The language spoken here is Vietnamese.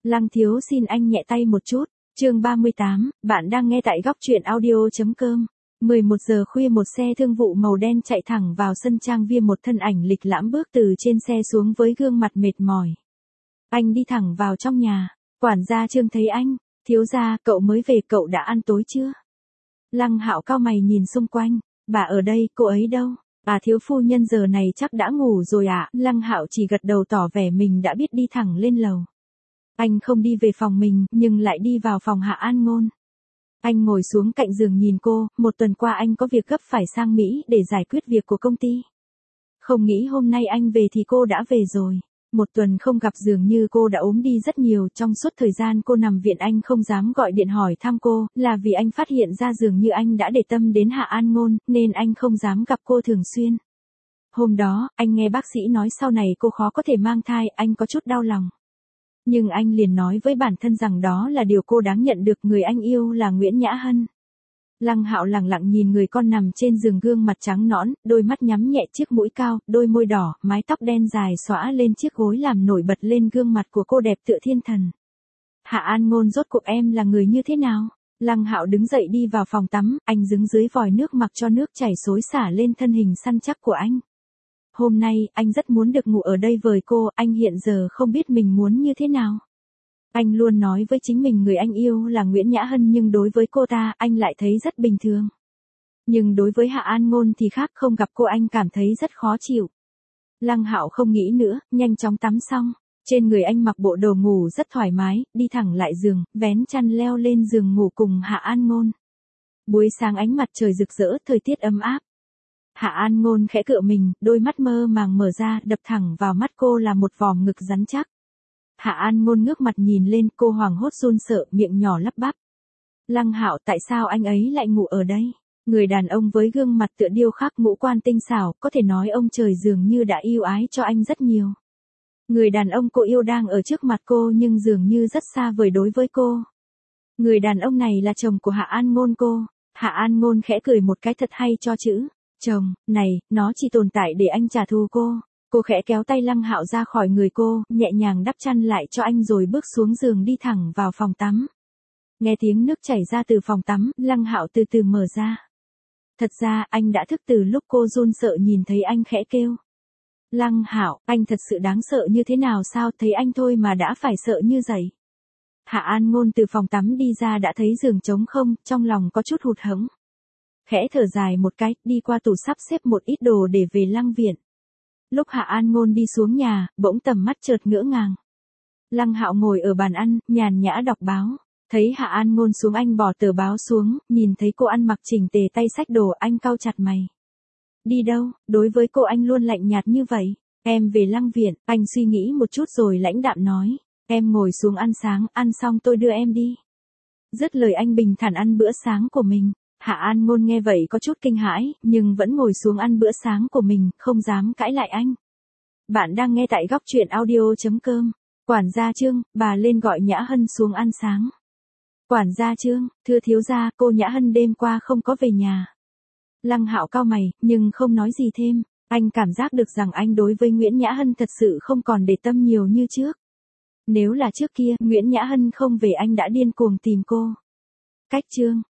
Lăng thiếu xin anh nhẹ tay một chút. Chương 38, bạn đang nghe tại góc truyện audio.com. 11 giờ khuya một xe thương vụ màu đen chạy thẳng vào sân trang viên, một thân ảnh lịch lãm bước từ trên xe xuống với gương mặt mệt mỏi. Anh đi thẳng vào trong nhà. Quản gia Trương thấy anh, thiếu gia, cậu mới về, cậu đã ăn tối chưa? Lăng Hạo cau mày nhìn xung quanh, bà ở đây, cô ấy đâu? Thiếu phu nhân giờ này chắc đã ngủ rồi ạ. Lăng Hạo chỉ gật đầu tỏ vẻ mình đã biết, đi thẳng lên lầu. Anh không đi về phòng mình, nhưng lại đi vào phòng Hạ An Ngôn. Anh ngồi xuống cạnh giường nhìn cô, một tuần qua anh có việc gấp phải sang Mỹ để giải quyết việc của công ty. Không nghĩ hôm nay anh về thì cô đã về rồi. Một tuần không gặp, dường như cô đã ốm đi rất nhiều. Trong suốt thời gian cô nằm viện anh không dám gọi điện hỏi thăm cô, là vì anh phát hiện ra dường như anh đã để tâm đến Hạ An Ngôn, nên anh không dám gặp cô thường xuyên. Hôm đó, anh nghe bác sĩ nói sau này cô khó có thể mang thai, anh có chút đau lòng. Nhưng anh liền nói với bản thân rằng đó là điều cô đáng nhận được, người anh yêu là Nguyễn Nhã Hân. Lăng Hạo lặng lặng nhìn người con nằm trên giường, gương mặt trắng nõn, đôi mắt nhắm nhẹ, chiếc mũi cao, đôi môi đỏ, mái tóc đen dài xõa lên chiếc gối làm nổi bật lên gương mặt của cô đẹp tựa thiên thần. Hạ An Ngôn, rốt cuộc em là người như thế nào? Lăng Hạo đứng dậy đi vào phòng tắm, anh đứng dưới vòi nước mặc cho nước chảy xối xả lên thân hình săn chắc của anh. Hôm nay, anh rất muốn được ngủ ở đây với cô, anh hiện giờ không biết mình muốn như thế nào. Anh luôn nói với chính mình người anh yêu là Nguyễn Nhã Hân, nhưng đối với cô ta, anh lại thấy rất bình thường. Nhưng đối với Hạ An Ngôn thì khác, không gặp cô anh cảm thấy rất khó chịu. Lăng Hạo không nghĩ nữa, nhanh chóng tắm xong. Trên người anh mặc bộ đồ ngủ rất thoải mái, đi thẳng lại giường, vén chăn leo lên giường ngủ cùng Hạ An Ngôn. Buổi sáng ánh mặt trời rực rỡ, thời tiết ấm áp. Hạ An Ngôn khẽ cựa mình, đôi mắt mơ màng mở ra, đập thẳng vào mắt cô là một vòm ngực rắn chắc. Hạ An Ngôn ngước mặt nhìn lên, cô hoảng hốt run sợ, miệng nhỏ lắp bắp. Lăng Hạo, tại sao anh ấy lại ngủ ở đây? Người đàn ông với gương mặt tựa điêu khắc, ngũ quan tinh xảo, có thể nói ông trời dường như đã yêu ái cho anh rất nhiều. Người đàn ông cô yêu đang ở trước mặt cô nhưng dường như rất xa vời đối với cô. Người đàn ông này là chồng của Hạ An Ngôn cô. Hạ An Ngôn khẽ cười một cái thật hay cho chữ chồng này, nó chỉ tồn tại để anh trả thù cô. Cô khẽ kéo tay Lăng Hạo ra khỏi người cô, nhẹ nhàng đắp chăn lại cho anh rồi bước xuống giường đi thẳng vào phòng tắm. Nghe tiếng nước chảy ra từ phòng tắm, Lăng Hạo từ từ mở ra. Thật ra, anh đã thức từ lúc cô run sợ nhìn thấy anh khẽ kêu. Lăng Hạo, anh thật sự đáng sợ như thế nào sao, thấy anh thôi mà đã phải sợ như vậy. Hạ An Ngôn từ phòng tắm đi ra đã thấy giường trống không, trong lòng có chút hụt hẫng. Khẽ thở dài một cái, đi qua tủ sắp xếp một ít đồ để về Lăng viện. Lúc Hạ An Ngôn đi xuống nhà, bỗng tầm mắt chợt ngỡ ngàng. Lăng Hạo ngồi ở bàn ăn, nhàn nhã đọc báo. Thấy Hạ An Ngôn xuống anh bỏ tờ báo xuống, nhìn thấy cô ăn mặc chỉnh tề tay xách đồ, anh cau chặt mày. Đi đâu? Đối với cô anh luôn lạnh nhạt như vậy. Em về Lăng viện, anh suy nghĩ một chút rồi lãnh đạm nói. Em ngồi xuống ăn sáng, ăn xong tôi đưa em đi. Dứt lời anh bình thản ăn bữa sáng của mình. Hạ An Ngôn nghe vậy có chút kinh hãi, nhưng vẫn ngồi xuống ăn bữa sáng của mình, không dám cãi lại anh. Bạn đang nghe tại góc truyện audio.com. Quản gia Trương, bà lên gọi Nhã Hân xuống ăn sáng. Quản gia Trương, thưa thiếu gia, cô Nhã Hân đêm qua không có về nhà. Lăng Hạo cau mày, nhưng không nói gì thêm. Anh cảm giác được rằng anh đối với Nguyễn Nhã Hân thật sự không còn để tâm nhiều như trước. Nếu là trước kia, Nguyễn Nhã Hân không về anh đã điên cuồng tìm cô. Cách Trương,